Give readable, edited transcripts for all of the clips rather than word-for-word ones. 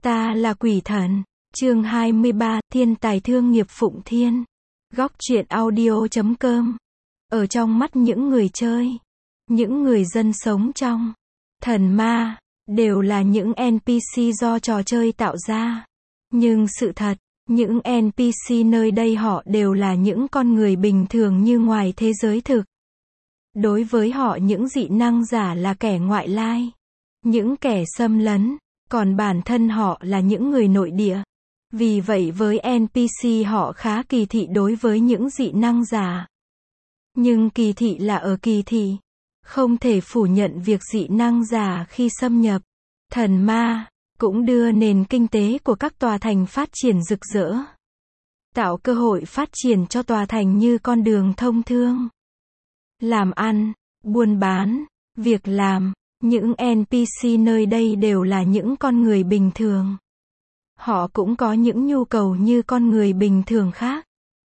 Ta là quỷ thần. Chương 23, Thiên tài thương nghiệp Phụng Thiên. Góc truyện audio.com. Ở trong mắt những người chơi, những người dân sống trong thần ma, đều là những NPC do trò chơi tạo ra. Nhưng sự thật, những NPC nơi đây họ đều là những con người bình thường như ngoài thế giới thực. Đối với họ những dị năng giả là kẻ ngoại lai, những kẻ xâm lấn, còn bản thân họ là những người nội địa. Vì vậy với NPC họ khá kỳ thị đối với những dị năng giả. Nhưng kỳ thị là ở kỳ thị. Không thể phủ nhận việc dị năng giả khi xâm nhập thần ma, cũng đưa nền kinh tế của các tòa thành phát triển rực rỡ. Tạo cơ hội phát triển cho tòa thành như con đường thông thương, làm ăn, buôn bán, việc làm. Những NPC nơi đây đều là những con người bình thường. Họ cũng có những nhu cầu như con người bình thường khác.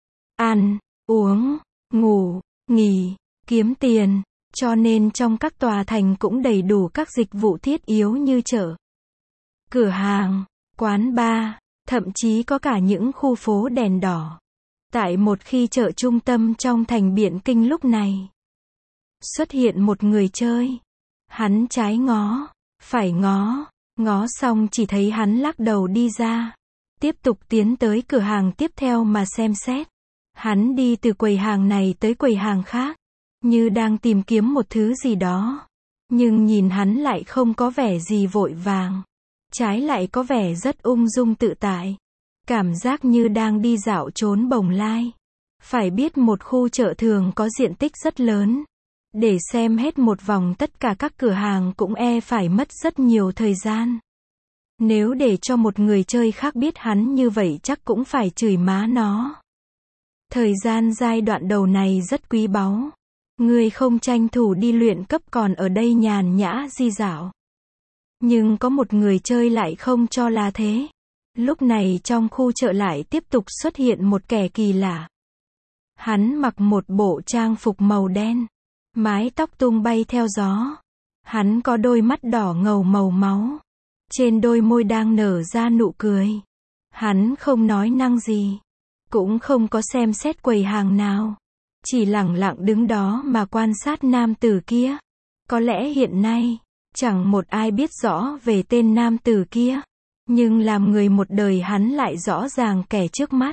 Ăn, uống, ngủ, nghỉ, kiếm tiền. Cho nên trong các tòa thành cũng đầy đủ các dịch vụ thiết yếu như chợ, cửa hàng, quán bar, thậm chí có cả những khu phố đèn đỏ. Tại một khi chợ trung tâm trong thành Biện Kinh lúc này, xuất hiện một người chơi. Hắn trái ngó, phải ngó, ngó xong chỉ thấy hắn lắc đầu đi ra. Tiếp tục tiến tới cửa hàng tiếp theo mà xem xét. Hắn đi từ quầy hàng này tới quầy hàng khác, như đang tìm kiếm một thứ gì đó. Nhưng nhìn hắn lại không có vẻ gì vội vàng. Trái lại có vẻ rất ung dung tự tại. Cảm giác như đang đi dạo trốn bồng lai. Phải biết một khu chợ thường có diện tích rất lớn. Để xem hết một vòng tất cả các cửa hàng cũng phải mất rất nhiều thời gian. Nếu để cho một người chơi khác biết hắn như vậy chắc cũng phải chửi má nó. Thời gian giai đoạn đầu này rất quý báu. Người không tranh thủ đi luyện cấp còn ở đây nhàn nhã di dạo. Nhưng có một người chơi lại không cho là thế. Lúc này trong khu chợ lại tiếp tục xuất hiện một kẻ kỳ lạ. Hắn mặc một bộ trang phục màu đen. Mái tóc tung bay theo gió. Hắn có đôi mắt đỏ ngầu màu máu. Trên đôi môi đang nở ra nụ cười. Hắn không nói năng gì. Cũng không có xem xét quầy hàng nào. Chỉ lẳng lặng đứng đó mà quan sát nam tử kia. Có lẽ hiện nay, chẳng một ai biết rõ về tên nam tử kia. Nhưng làm người một đời hắn lại rõ ràng kẻ trước mắt.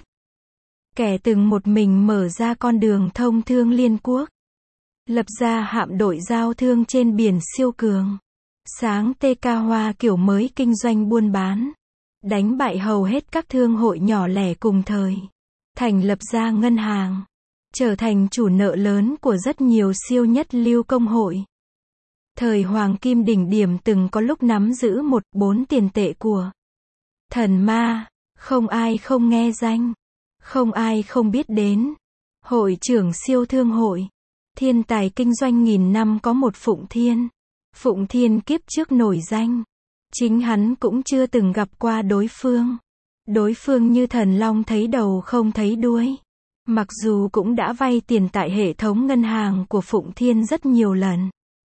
Kẻ từng một mình mở ra con đường thông thương liên quốc. Lập ra hạm đội giao thương trên biển siêu cường. Sáng TK Hoa kiểu mới kinh doanh buôn bán. Đánh bại hầu hết các thương hội nhỏ lẻ cùng thời. Thành lập ra ngân hàng. Trở thành chủ nợ lớn của rất nhiều siêu nhất lưu công hội. Thời Hoàng Kim đỉnh điểm từng có lúc nắm giữ 1,4 tiền tệ của thần ma. Không ai không nghe danh. Không ai không biết đến. Hội trưởng siêu thương hội. Thiên tài kinh doanh nghìn năm có một Phụng Thiên. Phụng Thiên kiếp trước nổi danh. Chính hắn cũng chưa từng gặp qua đối phương. Đối phương như thần long thấy đầu không thấy đuôi. Mặc dù cũng đã vay tiền tại hệ thống ngân hàng của Phụng Thiên rất nhiều lần.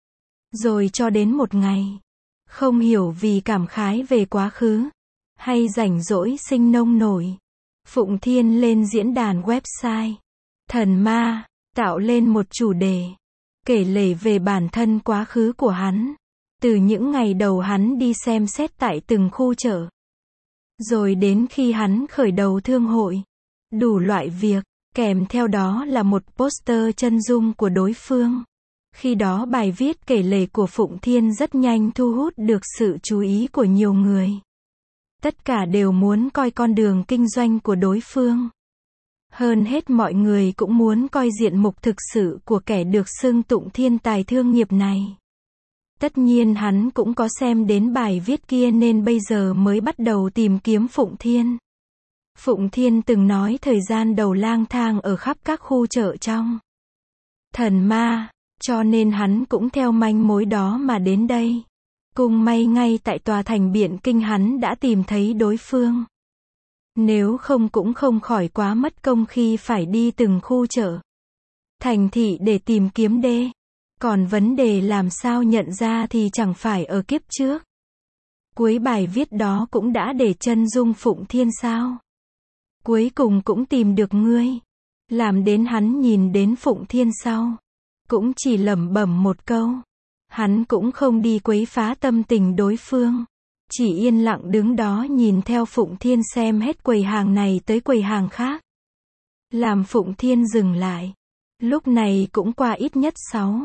Rồi cho đến một ngày. Không hiểu vì cảm khái về quá khứ. Hay rảnh rỗi sinh nông nổi. Phụng Thiên lên diễn đàn website. Thần ma. Tạo lên một chủ đề. Kể lể về bản thân quá khứ của hắn. Từ những ngày đầu hắn đi xem xét tại từng khu chợ. Rồi đến khi hắn khởi đầu thương hội. Đủ loại việc. Kèm theo đó là một poster chân dung của đối phương. Khi đó bài viết kể lể của Phụng Thiên rất nhanh thu hút được sự chú ý của nhiều người. Tất cả đều muốn coi con đường kinh doanh của đối phương. Hơn hết mọi người cũng muốn coi diện mục thực sự của kẻ được xưng tụng thiên tài thương nghiệp này. Tất nhiên hắn cũng có xem đến bài viết kia nên bây giờ mới bắt đầu tìm kiếm Phụng Thiên. Phụng Thiên từng nói thời gian đầu lang thang ở khắp các khu chợ trong thần ma, cho nên hắn cũng theo manh mối đó mà đến đây. Cùng may ngay tại tòa thành Biện Kinh hắn đã tìm thấy đối phương. Nếu không cũng không khỏi quá mất công khi phải đi từng khu chợ, thành thị để tìm kiếm đê. Còn vấn đề làm sao nhận ra thì chẳng phải ở kiếp trước. Cuối bài viết đó cũng đã để chân dung Phụng Thiên sao? Cuối cùng cũng tìm được ngươi. Làm đến hắn nhìn đến Phụng Thiên sau. Cũng chỉ lẩm bẩm một câu. Hắn cũng không đi quấy phá tâm tình đối phương. Chỉ yên lặng đứng đó nhìn theo Phụng Thiên xem hết quầy hàng này tới quầy hàng khác. Làm Phụng Thiên dừng lại. Lúc này cũng qua ít nhất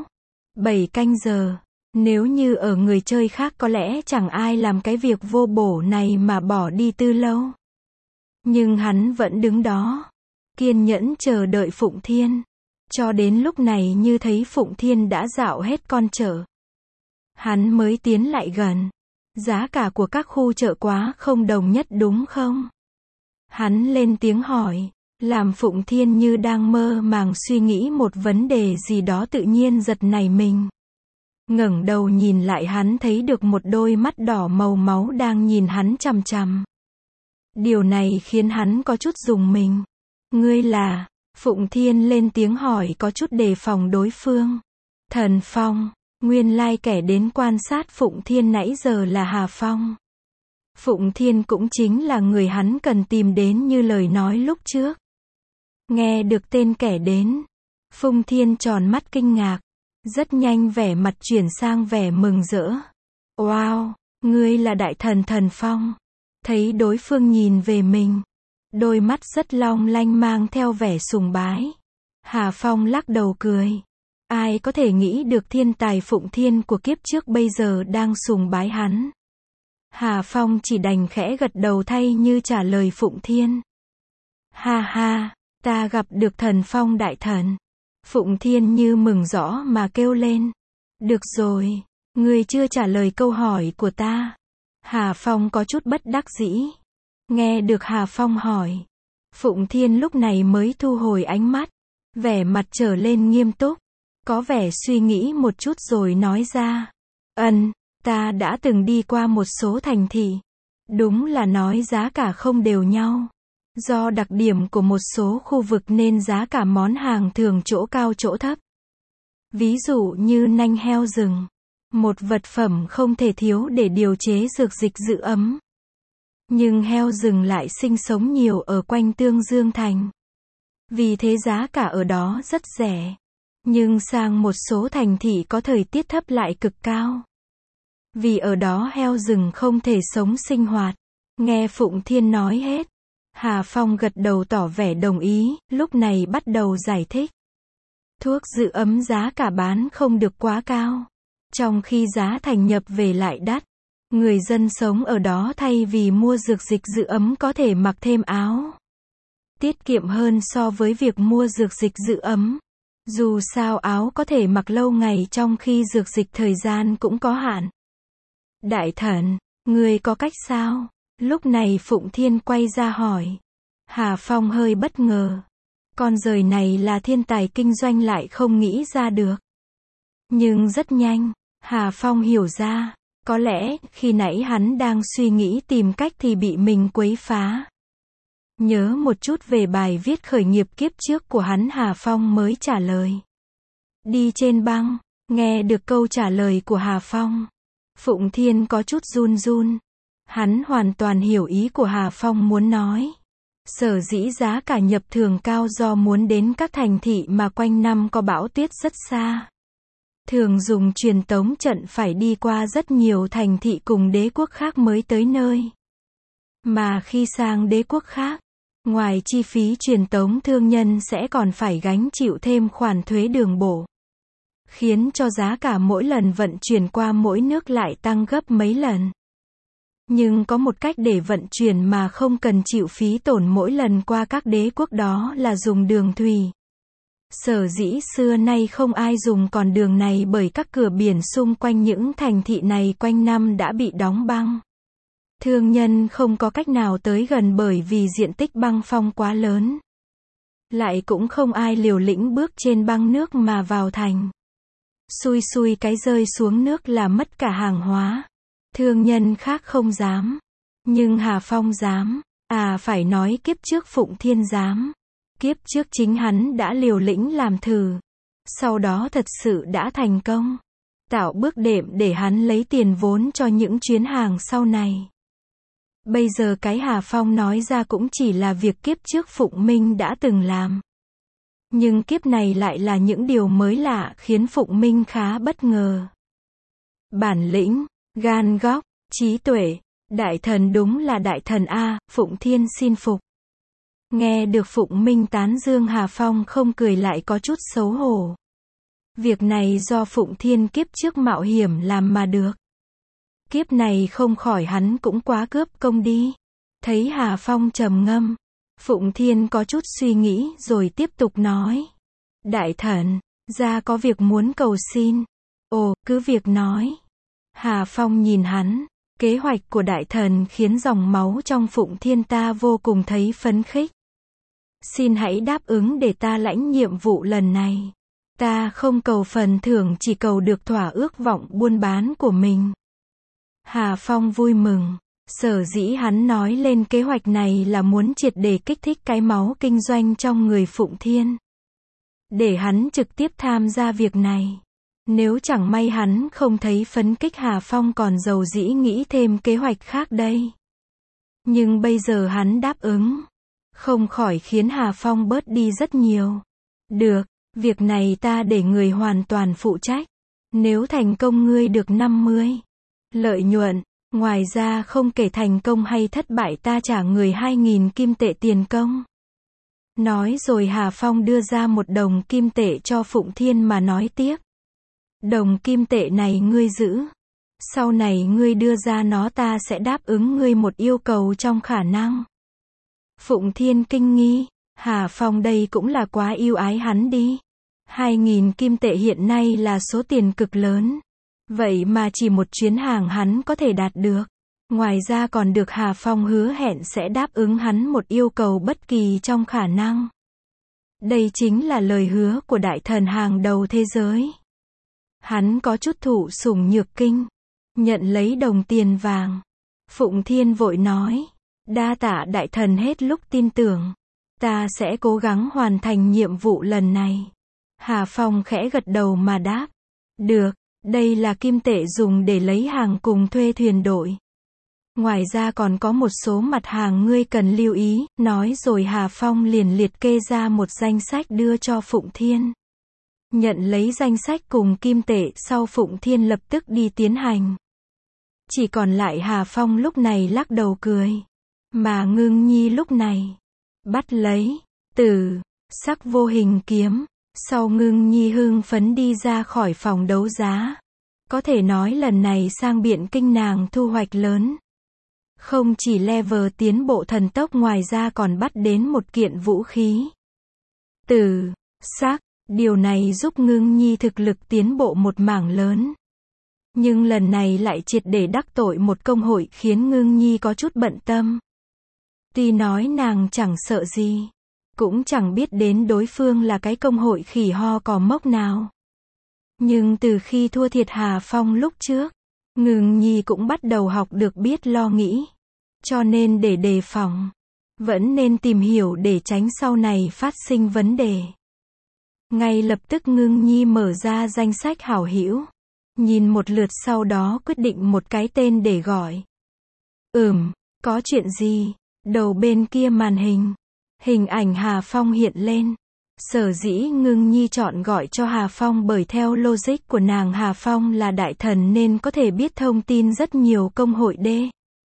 6-7 canh giờ. Nếu như ở người chơi khác có lẽ chẳng ai làm cái việc vô bổ này mà bỏ đi từ lâu. Nhưng hắn vẫn đứng đó. Kiên nhẫn chờ đợi Phụng Thiên. Cho đến lúc này như thấy Phụng Thiên đã dạo hết con chợ. Hắn mới tiến lại gần. Giá cả của các khu chợ quá không đồng nhất đúng không? Hắn lên tiếng hỏi. Làm Phụng Thiên như đang mơ màng suy nghĩ một vấn đề gì đó tự nhiên giật nảy mình. Ngẩng đầu nhìn lại hắn thấy được một đôi mắt đỏ màu máu đang nhìn hắn chằm chằm. Điều này khiến hắn có chút rùng mình. Ngươi là? Phụng Thiên lên tiếng hỏi có chút đề phòng đối phương. Thần Phong. Nguyên lai kẻ đến quan sát Phụng Thiên nãy giờ là Hà Phong. Phụng Thiên cũng chính là người hắn cần tìm đến như lời nói lúc trước. Nghe được tên kẻ đến, Phụng Thiên tròn mắt kinh ngạc. Rất nhanh vẻ mặt chuyển sang vẻ mừng rỡ. Wow, ngươi là đại thần Thần Phong. Thấy đối phương nhìn về mình. Đôi mắt rất long lanh mang theo vẻ sùng bái. Hà Phong lắc đầu cười. Ai có thể nghĩ được thiên tài Phụng Thiên của kiếp trước bây giờ đang sùng bái hắn. Hà Phong chỉ đành khẽ gật đầu thay như trả lời Phụng Thiên. Ha ha, ta gặp được Thần Phong đại thần. Phụng Thiên như mừng rõ mà kêu lên. Được rồi, ngươi chưa trả lời câu hỏi của ta. Hà Phong có chút bất đắc dĩ. Nghe được Hà Phong hỏi. Phụng Thiên lúc này mới thu hồi ánh mắt. Vẻ mặt trở lên nghiêm túc. Có vẻ suy nghĩ một chút rồi nói ra. Ta đã từng đi qua một số thành thị. Đúng là nói giá cả không đều nhau. Do đặc điểm của một số khu vực nên giá cả món hàng thường chỗ cao chỗ thấp. Ví dụ như nanh heo rừng. Một vật phẩm không thể thiếu để điều chế dược dịch giữ ấm. Nhưng heo rừng lại sinh sống nhiều ở quanh Tương Dương Thành. Vì thế giá cả ở đó rất rẻ. Nhưng sang một số thành thị có thời tiết thấp lại cực cao. Vì ở đó heo rừng không thể sống sinh hoạt. Nghe Phụng Thiên nói hết. Hà Phong gật đầu tỏ vẻ đồng ý, lúc này bắt đầu giải thích. Thuốc giữ ấm giá cả bán không được quá cao. Trong khi giá thành nhập về lại đắt. Người dân sống ở đó thay vì mua dược dịch giữ ấm có thể mặc thêm áo. Tiết kiệm hơn so với việc mua dược dịch giữ ấm. Dù sao áo có thể mặc lâu ngày trong khi dược dịch thời gian cũng có hạn. Đại thần, người có cách sao? Lúc này Phụng Thiên quay ra hỏi. Hà Phong hơi bất ngờ. Con giời này là thiên tài kinh doanh lại không nghĩ ra được. Nhưng rất nhanh, Hà Phong hiểu ra. Có lẽ, khi nãy hắn đang suy nghĩ tìm cách thì bị mình quấy phá. Nhớ một chút về bài viết khởi nghiệp kiếp trước của hắn Hà Phong mới trả lời. Đi trên băng, nghe được câu trả lời của Hà Phong. Phụng Thiên có chút run run. Hắn hoàn toàn hiểu ý của Hà Phong muốn nói. Sở dĩ giá cả nhập thường cao do muốn đến các thành thị mà quanh năm có bão tuyết rất xa. Thường dùng truyền tống trận phải đi qua rất nhiều thành thị cùng đế quốc khác mới tới nơi. Mà khi sang đế quốc khác, ngoài chi phí truyền tống thương nhân sẽ còn phải gánh chịu thêm khoản thuế đường bộ. Khiến cho giá cả mỗi lần vận chuyển qua mỗi nước lại tăng gấp mấy lần. Nhưng có một cách để vận chuyển mà không cần chịu phí tổn mỗi lần qua các đế quốc đó là dùng đường thủy. Sở dĩ xưa nay không ai dùng con đường này bởi các cửa biển xung quanh những thành thị này quanh năm đã bị đóng băng. Thương nhân không có cách nào tới gần bởi vì diện tích băng phong quá lớn. Lại cũng không ai liều lĩnh bước trên băng nước mà vào thành. Xui cái rơi xuống nước là mất cả hàng hóa. Thương nhân khác không dám. Nhưng Hà Phong dám. Phải nói kiếp trước Phụng Thiên dám. Kiếp trước chính hắn đã liều lĩnh làm thử. Sau đó thật sự đã thành công. tạo bước đệm để hắn lấy tiền vốn cho những chuyến hàng sau này. Bây giờ cái Hà Phong nói ra cũng chỉ là việc kiếp trước Phụng Minh đã từng làm. Nhưng kiếp này lại là những điều mới lạ khiến Phụng Minh khá bất ngờ. Bản lĩnh, gan góc, trí tuệ, đại thần đúng là đại thần a, Phụng Thiên xin phục. Nghe được Phụng Minh tán dương Hà Phong không cười lại có chút xấu hổ. Việc này do Phụng Thiên kiếp trước mạo hiểm làm mà được. Kiếp này không khỏi hắn cũng quá cướp công đi. Thấy Hà Phong trầm ngâm, Phụng Thiên có chút suy nghĩ rồi tiếp tục nói. Đại thần, gia có việc muốn cầu xin. Ồ, cứ việc nói. Hà Phong nhìn hắn, kế hoạch của đại thần khiến dòng máu trong Phụng Thiên ta vô cùng thấy phấn khích. Xin hãy đáp ứng để ta lãnh nhiệm vụ lần này. Ta không cầu phần thưởng, chỉ cầu được thỏa ước vọng buôn bán của mình. Hà Phong vui mừng. Sở dĩ hắn nói lên kế hoạch này là muốn triệt để kích thích cái máu kinh doanh trong người Phụng Thiên. Để hắn trực tiếp tham gia việc này. Nếu chẳng may hắn không thấy phấn kích, Hà Phong còn dầu dĩ nghĩ thêm kế hoạch khác đây. Nhưng bây giờ hắn đáp ứng. Không khỏi khiến Hà Phong bớt đi rất nhiều. Được, việc này ta để người hoàn toàn phụ trách. Nếu thành công ngươi được 50 lợi nhuận. Ngoài ra không kể thành công hay thất bại ta trả người 2.000 kim tệ tiền công. Nói rồi Hà Phong đưa ra 1 đồng kim tệ cho Phụng Thiên mà nói tiếp. Đồng kim tệ này ngươi giữ. Sau này ngươi đưa ra nó ta sẽ đáp ứng ngươi một yêu cầu trong khả năng. Phụng Thiên kinh nghi. Hà Phong đây cũng là quá yêu ái hắn đi. 2.000 kim tệ hiện nay là số tiền cực lớn. Vậy mà chỉ một chuyến hàng hắn có thể đạt được. Ngoài ra còn được Hà Phong hứa hẹn sẽ đáp ứng hắn một yêu cầu bất kỳ trong khả năng. Đây chính là lời hứa của đại thần hàng đầu thế giới. Hắn có chút thụ sủng nhược kinh. Nhận lấy đồng tiền vàng. Phụng Thiên vội nói. Đa tạ đại thần hết lúc tin tưởng. Ta sẽ cố gắng hoàn thành nhiệm vụ lần này. Hà Phong khẽ gật đầu mà đáp. Được. Đây là kim tệ dùng để lấy hàng cùng thuê thuyền đội. Ngoài ra còn có một số mặt hàng ngươi cần lưu ý, nói rồi Hà Phong liền liệt kê ra một danh sách đưa cho Phụng Thiên. Nhận lấy danh sách cùng kim tệ sau Phụng Thiên lập tức đi tiến hành. Chỉ còn lại Hà Phong lúc này lắc đầu cười. Mà Ngưng Nhi lúc này bắt lấy Tử Sắc Vô Hình kiếm. Sau Ngưng Nhi hưng phấn đi ra khỏi phòng đấu giá. Có thể nói lần này sang Biện Kinh nàng thu hoạch lớn. Không chỉ level tiến bộ thần tốc, ngoài ra còn bắt đến một kiện vũ khí. Tử sắc, điều này giúp Ngưng Nhi thực lực tiến bộ một mảng lớn. Nhưng lần này lại triệt để đắc tội một công hội khiến Ngưng Nhi có chút bận tâm. Tuy nói nàng chẳng sợ gì. Cũng chẳng biết đến đối phương là cái công hội khỉ ho cò mốc nào. Nhưng từ khi thua thiệt Hà Phong lúc trước, Ngưng Nhi cũng bắt đầu học được biết lo nghĩ. Cho nên để đề phòng, vẫn nên tìm hiểu để tránh sau này phát sinh vấn đề. Ngay lập tức Ngưng Nhi mở ra danh sách hảo hữu. Nhìn một lượt sau đó quyết định một cái tên để gọi. Có chuyện gì? Đầu bên kia màn hình. Hình ảnh Hà Phong hiện lên. Sở dĩ Ngưng Nhi chọn gọi cho Hà Phong bởi theo logic của nàng Hà Phong là đại thần nên có thể biết thông tin rất nhiều công hội đê.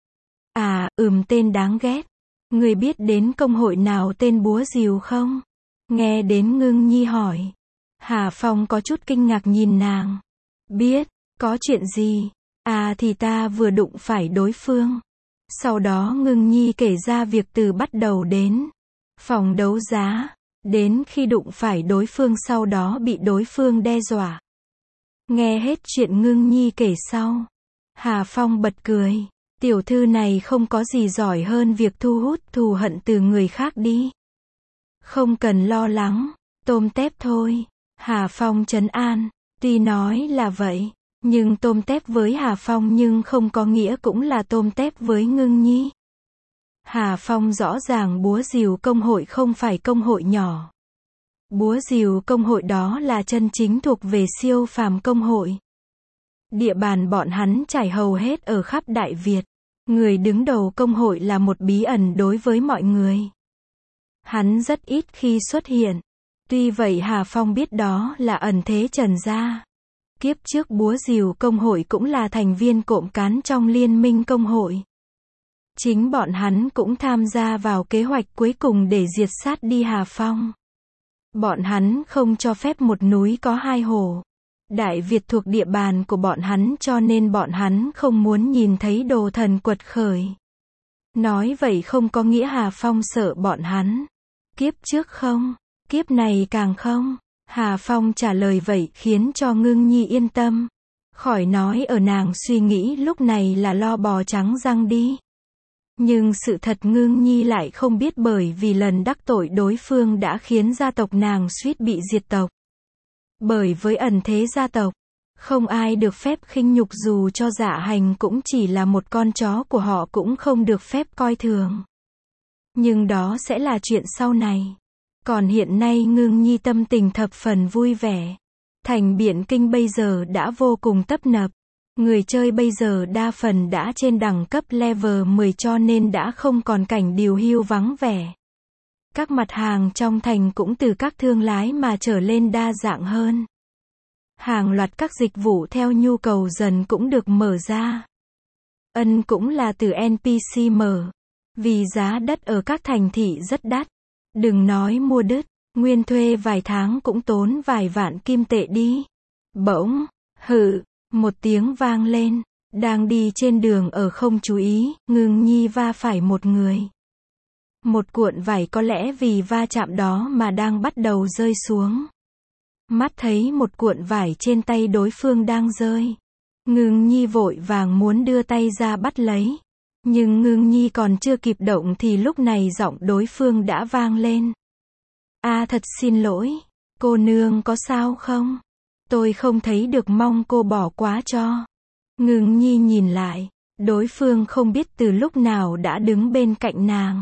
Tên đáng ghét. Người biết đến công hội nào tên búa rìu không? Nghe đến Ngưng Nhi hỏi. Hà Phong có chút kinh ngạc nhìn nàng. Biết, có chuyện gì? Thì ta vừa đụng phải đối phương. Sau đó Ngưng Nhi kể ra việc từ bắt đầu đến phòng đấu giá, đến khi đụng phải đối phương sau đó bị đối phương đe dọa. Nghe hết chuyện Ngưng Nhi kể sau, Hà Phong bật cười. Tiểu thư này không có gì giỏi hơn việc thu hút thù hận từ người khác đi. Không cần lo lắng, tôm tép thôi. Hà Phong trấn an. Tuy nói là vậy, nhưng tôm tép với Hà Phong nhưng không có nghĩa cũng là tôm tép với Ngưng Nhi. Hà Phong rõ ràng búa rìu công hội không phải công hội nhỏ. Búa rìu công hội đó là chân chính thuộc về siêu phàm công hội. Địa bàn bọn hắn trải hầu hết ở khắp Đại Việt. Người đứng đầu công hội là một bí ẩn đối với mọi người. Hắn rất ít khi xuất hiện. Tuy vậy Hà Phong biết đó là ẩn thế Trần gia. Kiếp trước búa rìu công hội cũng là thành viên cộm cán trong liên minh công hội. Chính bọn hắn cũng tham gia vào kế hoạch cuối cùng để diệt sát đi Hà Phong. Bọn hắn không cho phép một núi có hai hổ. Đại Việt thuộc địa bàn của bọn hắn cho nên bọn hắn không muốn nhìn thấy đồ thần quật khởi. Nói vậy không có nghĩa Hà Phong sợ bọn hắn. Kiếp trước không, kiếp này càng không. Hà Phong trả lời vậy khiến cho Ngưng Nhi yên tâm. Khỏi nói ở nàng suy nghĩ lúc này là lo bò trắng răng đi. Nhưng sự thật Ngưng Nhi lại không biết bởi vì lần đắc tội đối phương đã khiến gia tộc nàng suýt bị diệt tộc. Bởi với ẩn thế gia tộc, không ai được phép khinh nhục dù cho Dạ Hành cũng chỉ là một con chó của họ cũng không được phép coi thường. Nhưng đó sẽ là chuyện sau này. Còn hiện nay Ngưng Nhi tâm tình thập phần vui vẻ. Thành Biện Kinh bây giờ đã vô cùng tấp nập. Người chơi bây giờ đa phần đã trên đẳng cấp level 10 cho nên đã không còn cảnh điều hưu vắng vẻ. Các mặt hàng trong thành cũng từ các thương lái mà trở lên đa dạng hơn. Hàng loạt các dịch vụ theo nhu cầu dần cũng được mở ra. Ân cũng là từ NPC mở. Vì giá đất ở các thành thị rất đắt. Đừng nói mua đất, nguyên thuê vài tháng cũng tốn vài vạn kim tệ đi. Bỗng, hự, một tiếng vang lên. Đang đi trên đường ở không chú ý, Ngưng Nhi va phải một người. Một cuộn vải có lẽ vì va chạm đó mà đang bắt đầu rơi xuống. Mắt thấy một cuộn vải trên tay đối phương đang rơi. Ngưng Nhi vội vàng muốn đưa tay ra bắt lấy. Nhưng Ngưng Nhi còn chưa kịp động thì lúc này giọng đối phương đã vang lên. Thật xin lỗi. Cô nương có sao không? Tôi không thấy được mong cô bỏ qua cho. Ngưng Nhi nhìn lại. Đối phương không biết từ lúc nào đã đứng bên cạnh nàng.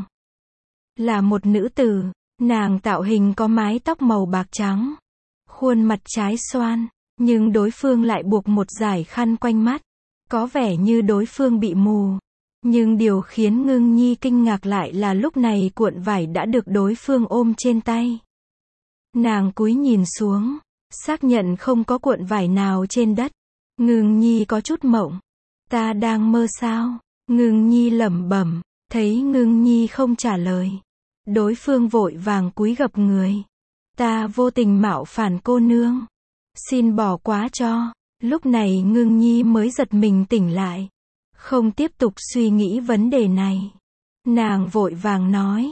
Là một nữ tử. Nàng tạo hình có mái tóc màu bạc trắng. Khuôn mặt trái xoan. Nhưng đối phương lại buộc một dải khăn quanh mắt. Có vẻ như đối phương bị mù. Nhưng điều khiến Ngưng Nhi kinh ngạc lại là lúc này cuộn vải đã được đối phương ôm trên tay. Nàng cúi nhìn xuống, xác nhận không có cuộn vải nào trên đất. Ngưng Nhi có chút mộng. Ta đang mơ sao? Ngưng Nhi lẩm bẩm, thấy Ngưng Nhi không trả lời. Đối phương vội vàng cúi gập người. Ta vô tình mạo phản cô nương. Xin bỏ qua cho. Lúc này Ngưng Nhi mới giật mình tỉnh lại. Không tiếp tục suy nghĩ vấn đề này. Nàng vội vàng nói.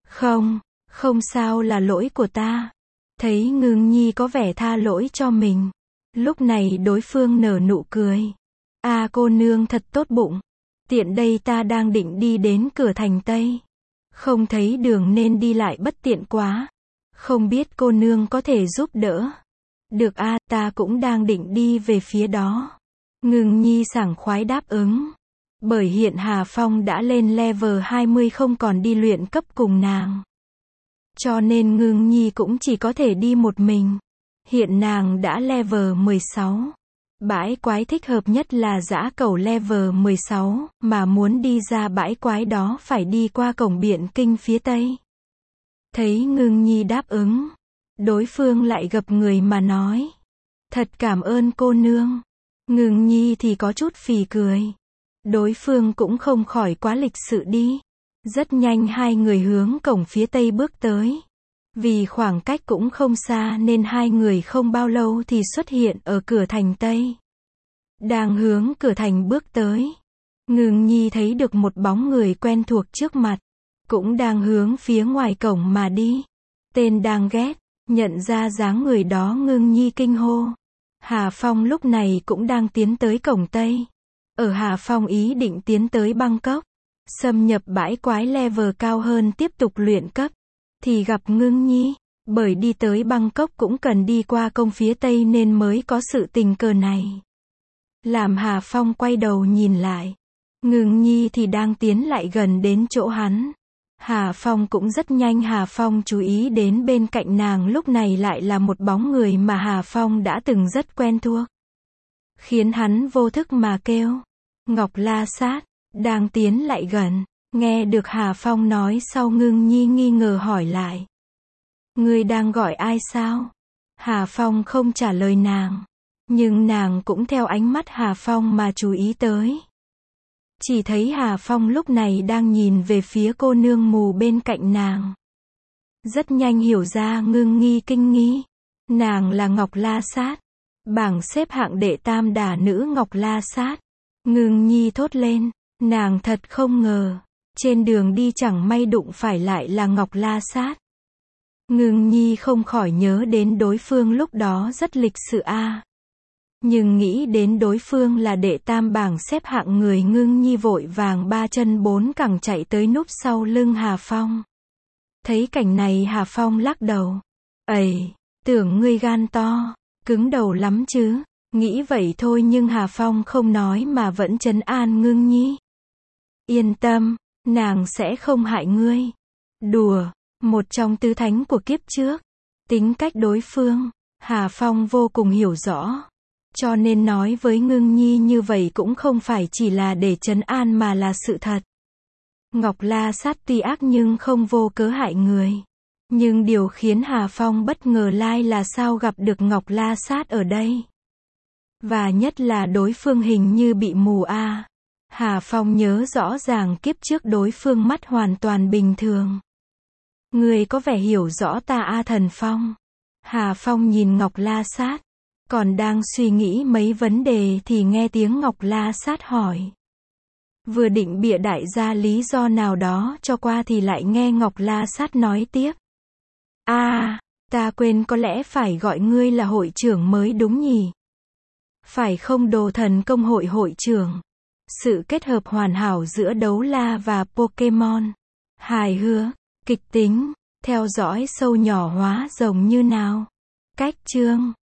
Không sao là lỗi của ta. Thấy Ngưng Nhi có vẻ tha lỗi cho mình. Lúc này đối phương nở nụ cười. Cô nương thật tốt bụng. Tiện đây ta đang định đi đến cửa thành Tây. Không thấy đường nên đi lại bất tiện quá. Không biết cô nương có thể giúp đỡ. Được ta cũng đang định đi về phía đó. Ngưng Nhi sảng khoái đáp ứng. Bởi hiện Hà Phong đã lên level 20 không còn đi luyện cấp cùng nàng. Cho nên Ngưng Nhi cũng chỉ có thể đi một mình. Hiện nàng đã level 16. Bãi quái thích hợp nhất là dã cẩu level 16, mà muốn đi ra bãi quái đó phải đi qua cổng Biện Kinh phía Tây. Thấy Ngưng Nhi đáp ứng, đối phương lại gập người mà nói. Thật cảm ơn cô nương. Ngưng Nhi thì có chút phì cười. Đối phương cũng không khỏi quá lịch sự đi. Rất nhanh hai người hướng cổng phía Tây bước tới. Vì khoảng cách cũng không xa nên hai người không bao lâu thì xuất hiện ở cửa thành Tây. Đang hướng cửa thành bước tới. Ngưng Nhi thấy được một bóng người quen thuộc trước mặt. Cũng đang hướng phía ngoài cổng mà đi. Tên đang ghét. Nhận ra dáng người đó Ngưng Nhi kinh hô. Hà Phong lúc này cũng đang tiến tới cổng Tây. Ở Hà Phong ý định tiến tới Bangkok. Xâm nhập bãi quái level cao hơn tiếp tục luyện cấp. Thì gặp Ngưng Nhi. Bởi đi tới Bangkok cũng cần đi qua công phía Tây nên mới có sự tình cờ này. Làm Hà Phong quay đầu nhìn lại. Ngưng Nhi thì đang tiến lại gần đến chỗ hắn. Hà Phong cũng rất nhanh. Hà Phong chú ý đến bên cạnh nàng lúc này lại là một bóng người mà Hà Phong đã từng rất quen thuộc. khiến hắn vô thức mà kêu. Ngọc La Sát, đang tiến lại gần, nghe được Hà Phong nói sau Ngưng Nhi nghi ngờ hỏi lại. Ngươi đang gọi ai sao? Hà Phong không trả lời nàng, nhưng nàng cũng theo ánh mắt Hà Phong mà chú ý tới. Chỉ thấy Hà Phong lúc này đang nhìn về phía cô nương mù bên cạnh nàng. Rất nhanh hiểu ra Ngưng Nhi kinh nghi. Nàng là Ngọc La Sát, bảng xếp hạng đệ tam đả nữ Ngọc La Sát. Ngưng Nhi thốt lên, nàng thật không ngờ, trên đường đi chẳng may đụng phải lại là Ngọc La Sát. Ngưng Nhi không khỏi nhớ đến đối phương lúc đó rất lịch sự a. Nhưng nghĩ đến đối phương là đệ tam bảng xếp hạng người, Ngưng Nhi vội vàng ba chân bốn cẳng chạy tới núp sau lưng Hà Phong. Thấy cảnh này Hà Phong lắc đầu. Ầy, tưởng ngươi gan to, cứng đầu lắm chứ. Nghĩ vậy thôi nhưng Hà Phong không nói mà vẫn trấn an Ngưng Nhi. Yên tâm, nàng sẽ không hại ngươi. Đùa, một trong tứ thánh của kiếp trước. Tính cách đối phương, Hà Phong vô cùng hiểu rõ. Cho nên nói với Ngưng Nhi như vậy cũng không phải chỉ là để trấn an mà là sự thật. Ngọc La Sát tuy ác nhưng không vô cớ hại người. Nhưng điều khiến Hà Phong bất ngờ là sao gặp được Ngọc La Sát ở đây. Và nhất là đối phương hình như bị mù a. Hà Phong nhớ rõ ràng kiếp trước đối phương mắt hoàn toàn bình thường. Người có vẻ hiểu rõ ta a Thần Phong. Hà Phong nhìn Ngọc La Sát, còn đang suy nghĩ mấy vấn đề thì nghe tiếng Ngọc La Sát hỏi. Vừa định bịa đại ra lý do nào đó cho qua thì lại nghe Ngọc La Sát nói tiếp. Ta quên, có lẽ phải gọi ngươi là hội trưởng mới đúng nhỉ? Phải không Đồ Thần Công hội hội trưởng? Sự kết hợp hoàn hảo giữa đấu la và Pokemon. Hài hước, kịch tính, theo dõi sâu nhỏ hóa rồng như nào? Cách chương